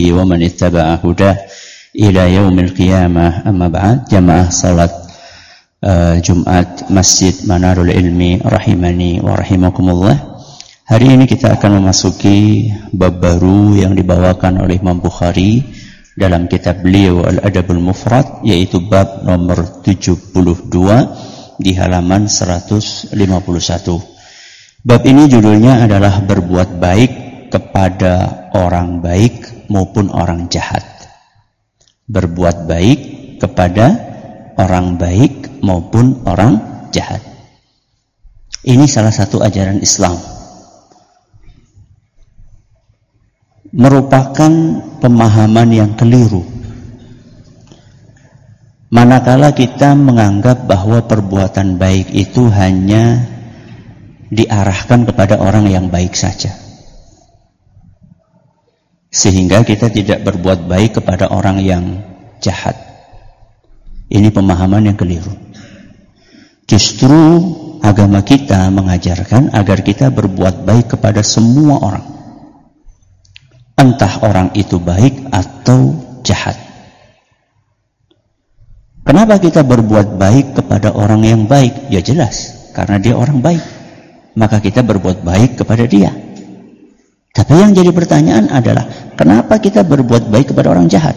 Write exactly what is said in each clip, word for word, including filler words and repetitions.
wa man ittaba'a hudah ila yaumil qiyamah. Amma ba'd, jamaah salat uh, Jumat Masjid Manarul Ilmi rahimani wa rahimakumullah. Hari ini kita akan memasuki bab baru yang dibawakan oleh Imam Bukhari dalam kitab beliau Al-Adabul Mufrad, yaitu bab nomor tujuh puluh dua di halaman seratus lima puluh satu. Bab ini judulnya adalah berbuat baik kepada orang baik maupun orang jahat. Berbuat baik kepada orang baik maupun orang jahat. Ini salah satu ajaran Islam. Merupakan pemahaman yang keliru. Manakala kita menganggap bahwa perbuatan baik itu hanya diarahkan kepada orang yang baik saja, sehingga kita tidak berbuat baik kepada orang yang jahat. Ini pemahaman yang keliru. Justru agama kita mengajarkan agar kita berbuat baik kepada semua orang, entah orang itu baik atau jahat. Kenapa kita berbuat baik kepada orang yang baik? Ya jelas, karena dia orang baik, maka kita berbuat baik kepada dia. Tapi yang jadi pertanyaan adalah, kenapa kita berbuat baik kepada orang jahat?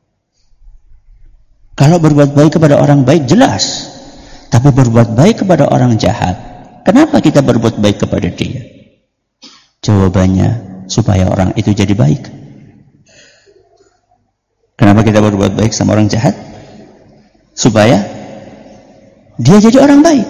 Kalau berbuat baik kepada orang baik jelas, tapi berbuat baik kepada orang jahat, kenapa kita berbuat baik kepada dia? Jawabannya, supaya orang itu jadi baik. Kenapa kita berbuat baik sama orang jahat? Supaya dia jadi orang baik.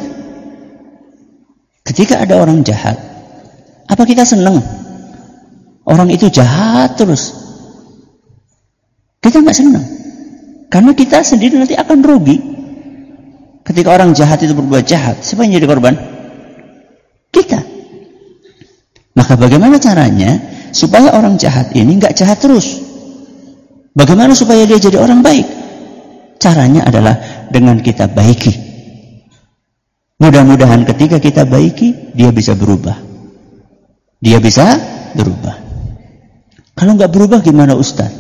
Ketika ada orang jahat, apa kita senang orang itu jahat terus? Kita nggak senang, karena kita sendiri nanti akan rugi. Ketika orang jahat itu berbuat jahat, siapa yang jadi korban? Kita. Maka bagaimana caranya supaya orang jahat ini nggak jahat terus? Bagaimana supaya dia jadi orang baik? Caranya adalah dengan kita baiki. Mudah-mudahan ketika kita baiki, dia bisa berubah. Dia bisa berubah. Kalau nggak berubah gimana Ustaz?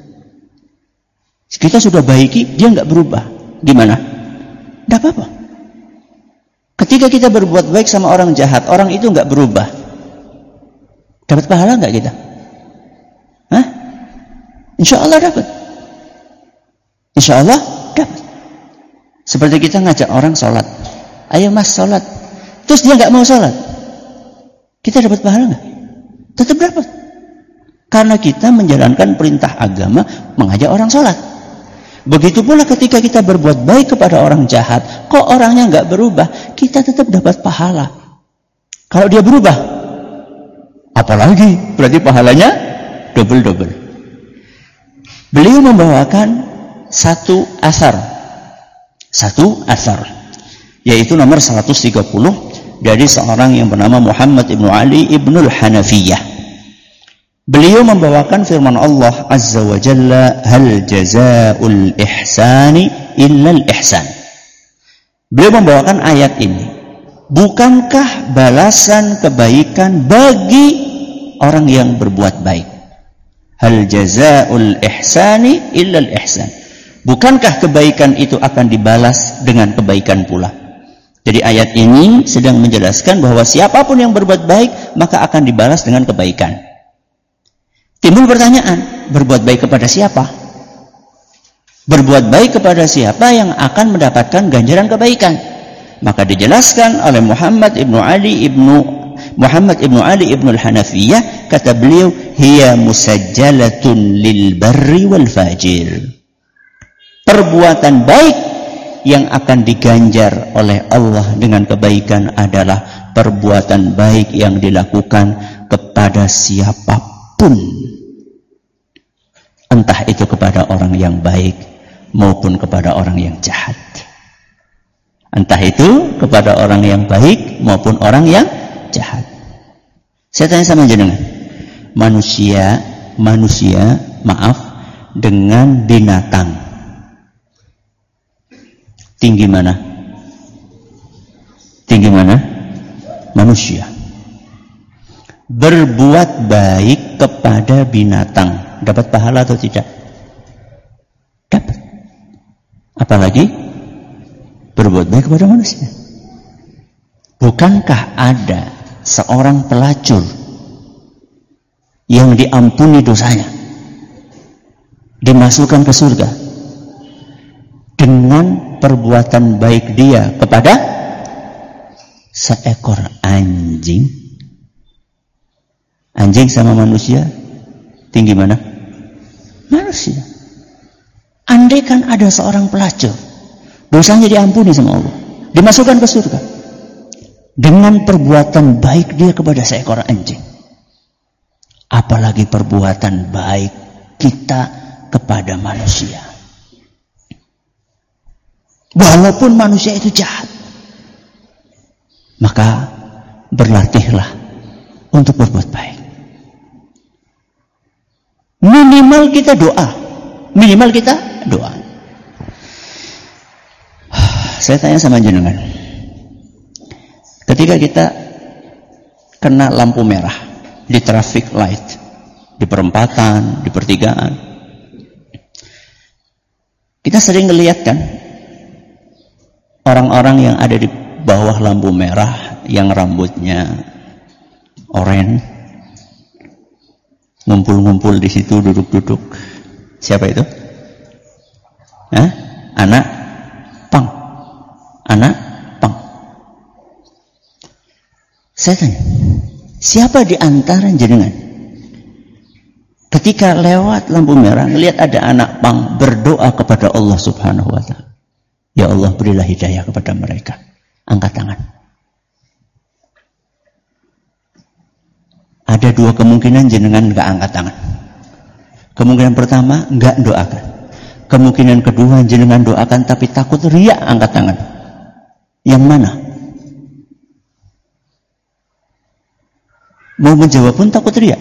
Kita sudah baiki, dia nggak berubah. Gimana? Nggak apa-apa. Ketika kita berbuat baik sama orang jahat, orang itu nggak berubah, dapat pahala nggak kita? Hah? Insya Allah dapat. Insya Allah dapat. Seperti kita ngajak orang sholat, ayo mas sholat, terus dia nggak mau sholat, kita dapat pahala nggak? Tetap dapat. Karena kita menjalankan perintah agama mengajak orang sholat. Begitu pula ketika kita berbuat baik kepada orang jahat, kok orangnya nggak berubah, kita tetap dapat pahala. Kalau dia berubah, apalagi berarti pahalanya double-double. Beliau membawakan satu asar, satu asar, yaitu nomor seratus tiga puluh dari seorang yang bernama Muhammad ibnu Ali ibnul Hanafiyah. Beliau membawakan firman Allah Azza wa Jalla, hal jazaa'ul ihsani illal ihsan. Beliau membawakan ayat ini, bukankah balasan kebaikan bagi orang yang berbuat baik? Hal jazaa'ul ihsani illal ihsan. Bukankah kebaikan itu akan dibalas dengan kebaikan pula? Jadi ayat ini sedang menjelaskan bahwa siapapun yang berbuat baik maka akan dibalas dengan kebaikan. Timbul pertanyaan, berbuat baik kepada siapa? Berbuat baik kepada siapa yang akan mendapatkan ganjaran kebaikan? Maka dijelaskan oleh Muhammad ibnu Ali ibnu Muhammad ibnu Ali ibnu al-Hanafiyah, kata beliau, hiya musajjalatun lil barri wal fajir. Perbuatan baik yang akan diganjar oleh Allah dengan kebaikan adalah perbuatan baik yang dilakukan kepada siapapun, entah itu kepada orang yang baik maupun kepada orang yang jahat. Entah itu kepada orang yang baik maupun orang yang jahat. Saya tanya sama jenengan, manusia, manusia, maaf, dengan binatang, tinggi mana? Tinggi mana? Manusia. Berbuat baik kepada binatang dapat pahala atau tidak? Dapat. Apalagi berbuat baik kepada manusia. Bukankah ada seorang pelacur yang diampuni dosanya, dimasukkan ke surga dengan perbuatan baik dia kepada seekor anjing? Anjing sama manusia tinggi mana? Manusia. Andai kan ada seorang pelacur, dosanya diampuni sama Allah, dimasukkan ke surga dengan perbuatan baik dia kepada seekor anjing. Apalagi perbuatan baik kita kepada manusia. Walaupun manusia itu jahat, maka berlatihlah untuk berbuat baik. Minimal kita doa. Minimal kita doa. Saya tanya sama jenengan. Ketika kita kena lampu merah di traffic light, di perempatan, di pertigaan, kita sering ngelihat kan orang-orang yang ada di bawah lampu merah yang rambutnya oranye, ngumpul-ngumpul di situ, duduk-duduk. Siapa itu? Hah? Anak pang. Anak pang. Saya tanya, siapa di antara jenengan ketika lewat lampu merah ngelihat ada anak pang berdoa kepada Allah Subhanahu wa taala, ya Allah berilah hidayah kepada mereka? Angkat tangan. Ada dua kemungkinan jenengan enggak angkat tangan. Kemungkinan pertama enggak doakan. Kemungkinan kedua jenengan doakan tapi takut riya, angkat tangan. Yang mana? Mau menjawab pun takut riya.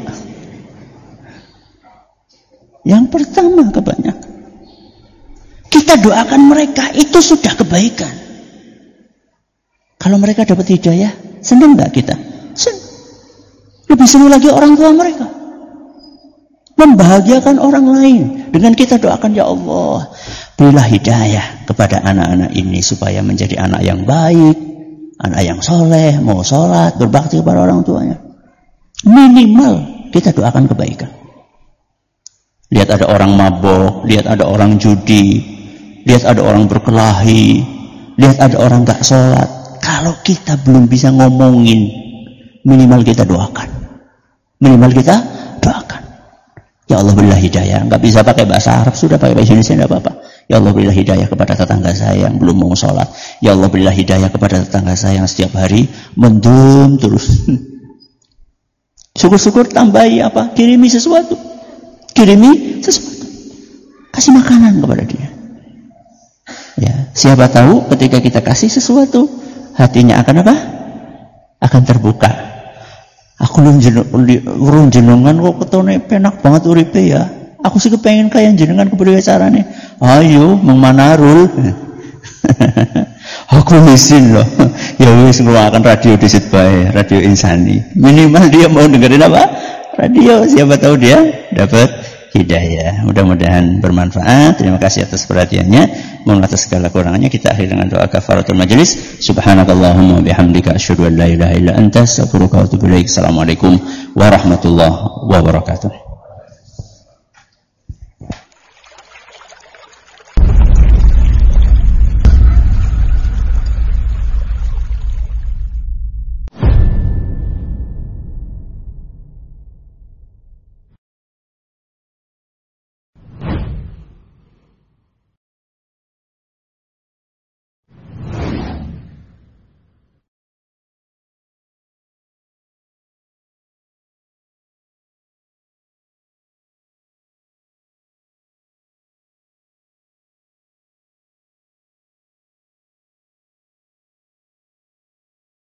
Yang pertama kebanyakan. Kita doakan mereka itu sudah kebaikan. Kalau mereka dapat hidayah, senang enggak kita? Senang. Lebih senang lagi orang tua mereka. Membahagiakan orang lain. Dengan kita doakan, ya Allah, berilah hidayah kepada anak-anak ini supaya menjadi anak yang baik, anak yang soleh, mau sholat, berbakti kepada orang tuanya. Minimal kita doakan kebaikan. Lihat ada orang mabok, lihat ada orang judi, lihat ada orang berkelahi, lihat ada orang gak sholat. Kalau kita belum bisa ngomongin, minimal kita doakan. Minimal kita doakan. Ya Allah berilah hidayah. Enggak bisa pakai bahasa Arab, sudah pakai bahasa Indonesia enggak apa-apa. Ya Allah berilah hidayah kepada tetangga saya yang belum mau sholat. Ya Allah berilah hidayah kepada tetangga saya yang setiap hari mendum terus. Syukur-syukur tambahi apa? Kirimi sesuatu. Kirimi sesuatu. Kasih makanan kepada dia. Ya, siapa tahu ketika kita kasih sesuatu, hatinya akan apa? Akan terbuka. Aku lu jenengan kok ketone penak banget uripe ya. Aku sih kepengen kaya jenengan kepriye carane. Ayo Mang Manarul. Aku misin loh. Ya wis ngeluarkan radio disit bae, radio Insani. Minimal dia mau dengerin apa? Radio, siapa tahu dia dapat hidayah. Mudah-mudahan bermanfaat. Terima kasih atas perhatiannya. Mohon atas segala kurangannya kita akhiri dengan doa kafaratul majelis. Subhanakallahumma bihamdika asyhadu an la ilaha illa anta astaghfiruka wa atubu ilaik. Assalamualaikum warahmatullahi wabarakatuh.